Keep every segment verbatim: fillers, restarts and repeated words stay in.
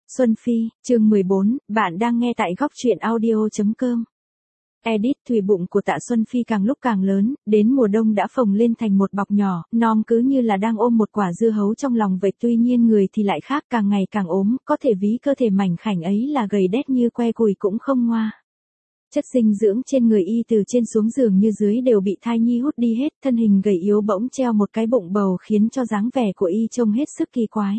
Xuân Phi, chương mười bốn, bạn đang nghe tại góc truyện audio chấm com. Edit. Thùy bụng của Tạ Xuân Phi càng lúc càng lớn, đến mùa đông đã phồng lên thành một bọc nhỏ, non cứ như là đang ôm một quả dưa hấu trong lòng vậy. Tuy nhiên người thì lại khác, càng ngày càng ốm, có thể ví cơ thể mảnh khảnh ấy là gầy đét như que củi cũng không ngoa. Chất dinh dưỡng trên người y từ trên xuống giường như dưới đều bị thai nhi hút đi hết, thân hình gầy yếu bỗng treo một cái bụng bầu khiến cho dáng vẻ của y trông hết sức kỳ quái.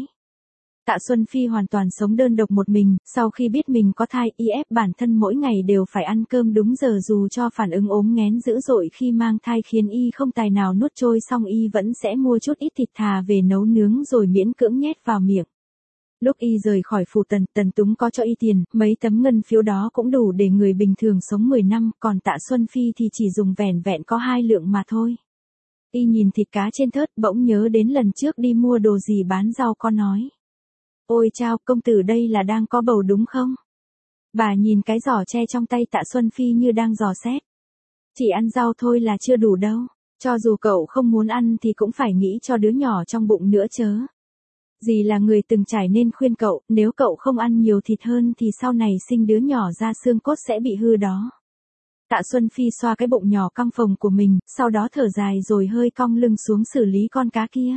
Tạ Xuân Phi hoàn toàn sống đơn độc một mình, sau khi biết mình có thai, y ép bản thân mỗi ngày đều phải ăn cơm đúng giờ dù cho phản ứng ốm nghén dữ dội khi mang thai khiến y không tài nào nuốt trôi, xong y vẫn sẽ mua chút ít thịt thà về nấu nướng rồi miễn cưỡng nhét vào miệng. Lúc y rời khỏi phủ Tần, Tần Túng có cho y tiền, mấy tấm ngân phiếu đó cũng đủ để người bình thường sống mười năm, còn Tạ Xuân Phi thì chỉ dùng vẻn vẹn có hai lượng mà thôi. Y nhìn thịt cá trên thớt bỗng nhớ đến lần trước đi mua đồ gì bán rau, có nói: "Ôi chao, công tử đây là đang có bầu đúng không?" Bà nhìn cái giỏ tre trong tay Tạ Xuân Phi như đang dò xét. "Chỉ ăn rau thôi là chưa đủ đâu, cho dù cậu không muốn ăn thì cũng phải nghĩ cho đứa nhỏ trong bụng nữa chớ. Dì là người từng trải nên khuyên cậu, nếu cậu không ăn nhiều thịt hơn thì sau này sinh đứa nhỏ ra xương cốt sẽ bị hư đó." Tạ Xuân Phi xoa cái bụng nhỏ căng phồng của mình, sau đó thở dài rồi hơi cong lưng xuống xử lý con cá kia.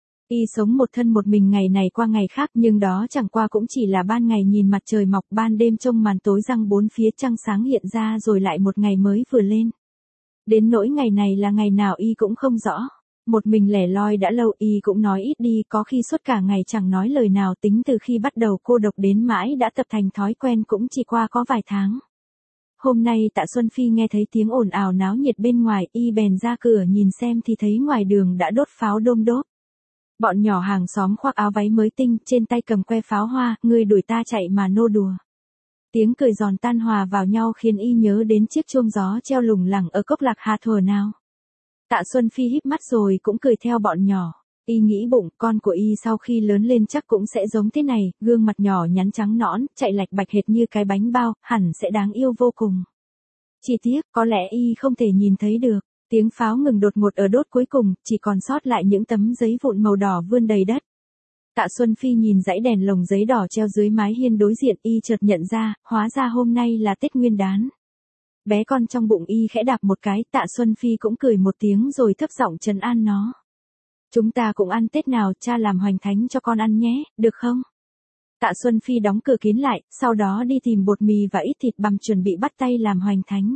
Y sống một thân một mình ngày này qua ngày khác, nhưng đó chẳng qua cũng chỉ là ban ngày nhìn mặt trời mọc, ban đêm trông màn tối răng bốn phía trăng sáng hiện ra rồi lại một ngày mới vừa lên. Đến nỗi ngày này là ngày nào y cũng không rõ. Một mình lẻ loi đã lâu, y cũng nói ít đi, có khi suốt cả ngày chẳng nói lời nào, tính từ khi bắt đầu cô độc đến mãi đã tập thành thói quen cũng chỉ qua có vài tháng. Hôm nay Tạ Xuân Phi nghe thấy tiếng ồn ào náo nhiệt bên ngoài, y bèn ra cửa nhìn xem thì thấy ngoài đường đã đốt pháo đôm đốt. Bọn nhỏ hàng xóm khoác áo váy mới tinh, trên tay cầm que pháo hoa, người đuổi ta chạy mà nô đùa. Tiếng cười giòn tan hòa vào nhau khiến y nhớ đến chiếc chuông gió treo lủng lẳng ở cốc lạc hà thuở nào. Tạ Xuân Phi híp mắt rồi cũng cười theo bọn nhỏ. Y nghĩ bụng, con của y sau khi lớn lên chắc cũng sẽ giống thế này, gương mặt nhỏ nhắn trắng nõn, chạy lạch bạch hệt như cái bánh bao, hẳn sẽ đáng yêu vô cùng. Chỉ tiếc, có lẽ y không thể nhìn thấy được. Tiếng pháo ngừng đột ngột ở đốt cuối cùng, chỉ còn sót lại những tấm giấy vụn màu đỏ vươn đầy đất. Tạ Xuân Phi nhìn dãy đèn lồng giấy đỏ treo dưới mái hiên đối diện, y chợt nhận ra, hóa ra hôm nay là Tết Nguyên Đán. Bé con trong bụng y khẽ đạp một cái, Tạ Xuân Phi cũng cười một tiếng rồi thấp giọng trấn an nó. "Chúng ta cũng ăn Tết nào, cha làm hoành thánh cho con ăn nhé, được không?" Tạ Xuân Phi đóng cửa kín lại, sau đó đi tìm bột mì và ít thịt bằm chuẩn bị bắt tay làm hoành thánh.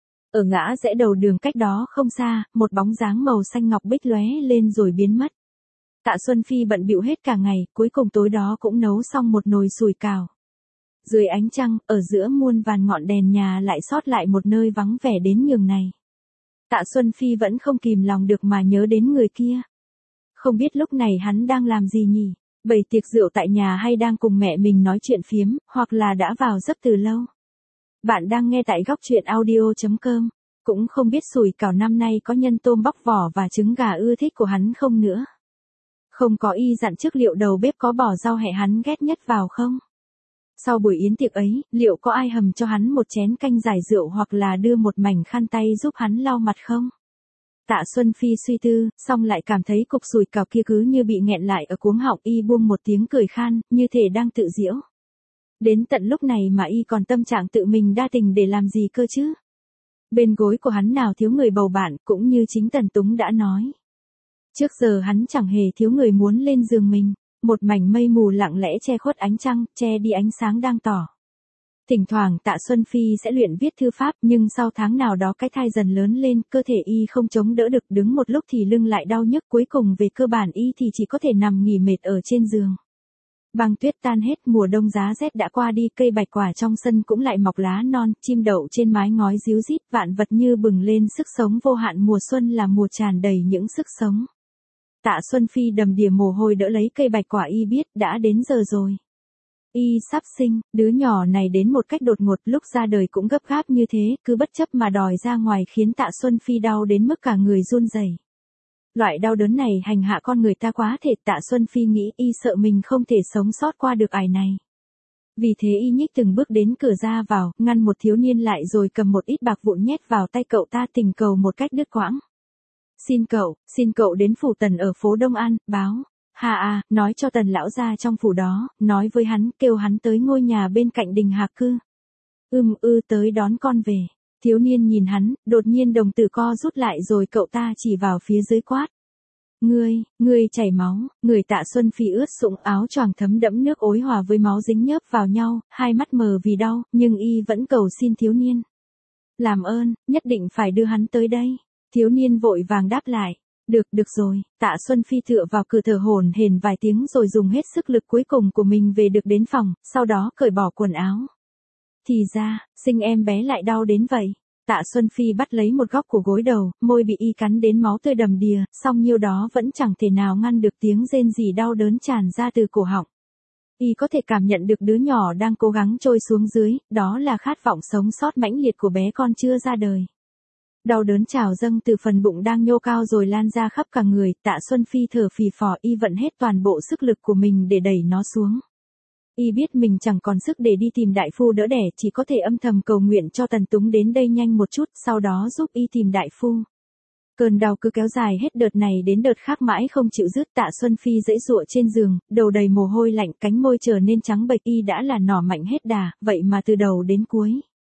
Ở ngã rẽ đầu đường cách đó không xa, một bóng dáng màu xanh ngọc bích lóe lên rồi biến mất. Tạ Xuân Phi bận bịu hết cả ngày, cuối cùng tối đó cũng nấu xong một nồi sủi cảo. Dưới ánh trăng, ở giữa muôn vàn ngọn đèn nhà lại sót lại một nơi vắng vẻ đến nhường này. Tạ Xuân Phi vẫn không kìm lòng được mà nhớ đến người kia. Không biết lúc này hắn đang làm gì nhỉ? Bày tiệc rượu tại nhà hay đang cùng mẹ mình nói chuyện phiếm, hoặc là đã vào giấc từ lâu. Bạn đang nghe tại góc truyện audio chấm com. Cũng không biết sủi cảo năm nay có nhân tôm bóc vỏ và trứng gà ưa thích của hắn không nữa. Không có y dặn trước liệu đầu bếp có bỏ rau hẹ hắn ghét nhất vào không? Sau buổi yến tiệc ấy, liệu có ai hầm cho hắn một chén canh giải rượu hoặc là đưa một mảnh khăn tay giúp hắn lau mặt không? Tạ Xuân Phi suy tư, xong lại cảm thấy cục sủi cảo kia cứ như bị nghẹn lại ở cuống họng, y buông một tiếng cười khan, như thể đang tự giễu. Đến tận lúc này mà y còn tâm trạng tự mình đa tình để làm gì cơ chứ? Bên gối của hắn nào thiếu người bầu bạn, cũng như chính Tần Túng đã nói. Trước giờ hắn chẳng hề thiếu người muốn lên giường mình, một mảnh mây mù lặng lẽ che khuất ánh trăng, che đi ánh sáng đang tỏ. Thỉnh thoảng Tạ Xuân Phi sẽ luyện viết thư pháp, nhưng sau tháng nào đó cái thai dần lớn lên, cơ thể y không chống đỡ được, đứng một lúc thì lưng lại đau nhức, cuối cùng về cơ bản y thì chỉ có thể nằm nghỉ mệt ở trên giường. Băng tuyết tan hết, mùa đông giá rét đã qua đi, cây bạch quả trong sân cũng lại mọc lá non, chim đậu trên mái ngói ríu rít, vạn vật như bừng lên sức sống vô hạn, mùa xuân là mùa tràn đầy những sức sống. Tạ Xuân Phi đầm đìa mồ hôi đỡ lấy cây bạch quả, y biết đã đến giờ rồi. Y sắp sinh, đứa nhỏ này đến một cách đột ngột, lúc ra đời cũng gấp gáp như thế, cứ bất chấp mà đòi ra ngoài khiến Tạ Xuân Phi đau đến mức cả người run rẩy. Loại đau đớn này hành hạ con người ta quá thể, Tạ Xuân Phi nghĩ y sợ mình không thể sống sót qua được ải này. Vì thế y nhích từng bước đến cửa ra vào, ngăn một thiếu niên lại rồi cầm một ít bạc vụn nhét vào tay cậu ta, tình cầu một cách đứt quãng. "Xin cậu, xin cậu đến phủ Tần ở phố Đông An, báo, Hà à, nói cho Tần lão gia trong phủ đó, nói với hắn, kêu hắn tới ngôi nhà bên cạnh đình Hạc Cư. Ừm ư tới đón con về. Thiếu niên nhìn hắn, đột nhiên đồng tử co rút lại rồi cậu ta chỉ vào phía dưới quát. Ngươi, ngươi chảy máu, người Tạ Xuân Phi ướt sũng áo choàng thấm đẫm nước ối hòa với máu dính nhớp vào nhau, hai mắt mờ vì đau, nhưng y vẫn cầu xin thiếu niên. Làm ơn, nhất định phải đưa hắn tới đây. Thiếu niên vội vàng đáp lại. Được, được rồi, Tạ Xuân Phi tựa vào cửa thở hổn hển vài tiếng rồi dùng hết sức lực cuối cùng của mình về được đến phòng, sau đó cởi bỏ quần áo. Thì ra, sinh em bé lại đau đến vậy. Tạ Xuân Phi bắt lấy một góc của gối đầu, môi bị y cắn đến máu tươi đầm đìa, song nhiêu đó vẫn chẳng thể nào ngăn được tiếng rên rỉ đau đớn tràn ra từ cổ họng. Y có thể cảm nhận được đứa nhỏ đang cố gắng trôi xuống dưới, đó là khát vọng sống sót mãnh liệt của bé con chưa ra đời. Đau đớn trào dâng từ phần bụng đang nhô cao rồi lan ra khắp cả người, Tạ Xuân Phi thở phì phò, y vận hết toàn bộ sức lực của mình để đẩy nó xuống. Y biết mình chẳng còn sức để đi tìm đại phu đỡ đẻ, chỉ có thể âm thầm cầu nguyện cho Tần Túng đến đây nhanh một chút, sau đó giúp y tìm đại phu. Cơn đau cứ kéo dài hết đợt này đến đợt khác mãi không chịu dứt. Tạ Xuân Phi giãy giụa trên giường, đầu đầy mồ hôi lạnh, cánh môi trở nên trắng bệch, y đã là nỏ mạnh hết đà, vậy mà từ đầu đến cuối.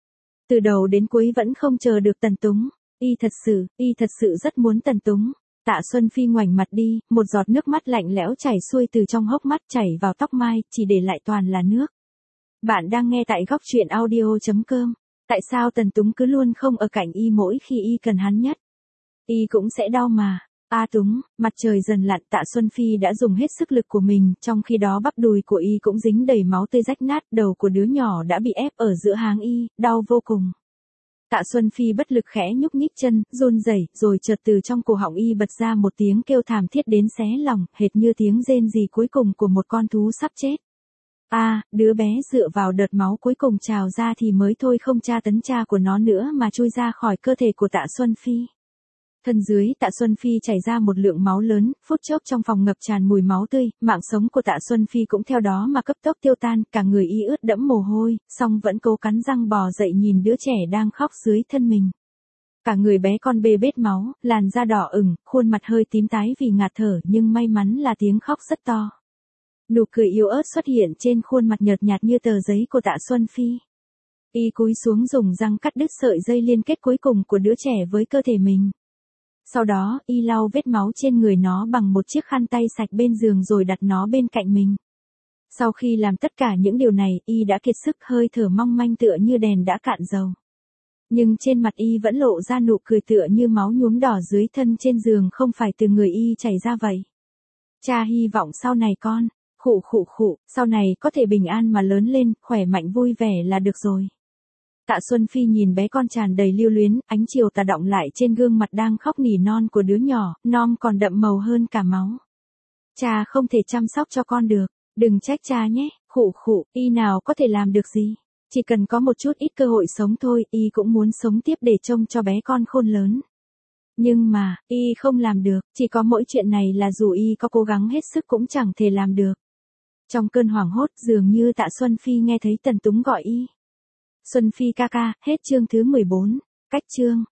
Từ đầu đến cuối vẫn không chờ được Tần Túng. Y thật sự, y thật sự rất muốn Tần Túng. Tạ Xuân Phi ngoảnh mặt đi, một giọt nước mắt lạnh lẽo chảy xuôi từ trong hốc mắt chảy vào tóc mai, chỉ để lại toàn là nước. Bạn đang nghe tại góc truyện audio chấm com. Tại sao Tần Túng cứ luôn không ở cạnh y mỗi khi y cần hắn nhất? Y cũng sẽ đau mà. A Túng, mặt trời dần lặn, Tạ Xuân Phi đã dùng hết sức lực của mình, trong khi đó bắp đùi của y cũng dính đầy máu tươi rách nát, đầu của đứa nhỏ đã bị ép ở giữa háng y, đau vô cùng. Tạ Xuân Phi bất lực khẽ nhúc nhích chân, run rẩy, rồi chợt từ trong cổ họng y bật ra một tiếng kêu thảm thiết đến xé lòng, hệt như tiếng rên rỉ cuối cùng của một con thú sắp chết. A, à, đứa bé dựa vào đợt máu cuối cùng trào ra thì mới thôi không tra tấn cha của nó nữa mà chui ra khỏi cơ thể của Tạ Xuân Phi. Thân dưới Tạ Xuân Phi chảy ra một lượng máu lớn, phút chốc trong phòng ngập tràn mùi máu tươi, mạng sống của Tạ Xuân Phi cũng theo đó mà cấp tốc tiêu tan, cả người y ướt đẫm mồ hôi, song vẫn cố cắn răng bò dậy nhìn đứa trẻ đang khóc dưới thân mình. Cả người bé con bê bết máu, làn da đỏ ửng, khuôn mặt hơi tím tái vì ngạt thở, nhưng may mắn là tiếng khóc rất to. Nụ cười yếu ớt xuất hiện trên khuôn mặt nhợt nhạt như tờ giấy của Tạ Xuân Phi. Y cúi xuống dùng răng cắt đứt sợi dây liên kết cuối cùng của đứa trẻ với cơ thể mình. Sau đó, y lau vết máu trên người nó bằng một chiếc khăn tay sạch bên giường rồi đặt nó bên cạnh mình. Sau khi làm tất cả những điều này, y đã kiệt sức, hơi thở mong manh tựa như đèn đã cạn dầu. Nhưng trên mặt y vẫn lộ ra nụ cười tựa như máu nhuốm đỏ dưới thân trên giường không phải từ người y chảy ra vậy. Cha hy vọng sau này con, khụ khụ khụ, sau này có thể bình an mà lớn lên, khỏe mạnh vui vẻ là được rồi. Tạ Xuân Phi nhìn bé con tràn đầy lưu luyến, ánh chiều tà đọng lại trên gương mặt đang khóc nỉ non của đứa nhỏ, non còn đậm màu hơn cả máu. Cha không thể chăm sóc cho con được, đừng trách cha nhé, khụ khụ, y nào có thể làm được gì. Chỉ cần có một chút ít cơ hội sống thôi, y cũng muốn sống tiếp để trông cho bé con khôn lớn. Nhưng mà, y không làm được, chỉ có mỗi chuyện này là dù y có cố gắng hết sức cũng chẳng thể làm được. Trong cơn hoảng hốt, dường như Tạ Xuân Phi nghe thấy Tần Túng gọi y. Xuân Phi ca ca, hết chương thứ mười bốn, cách chương.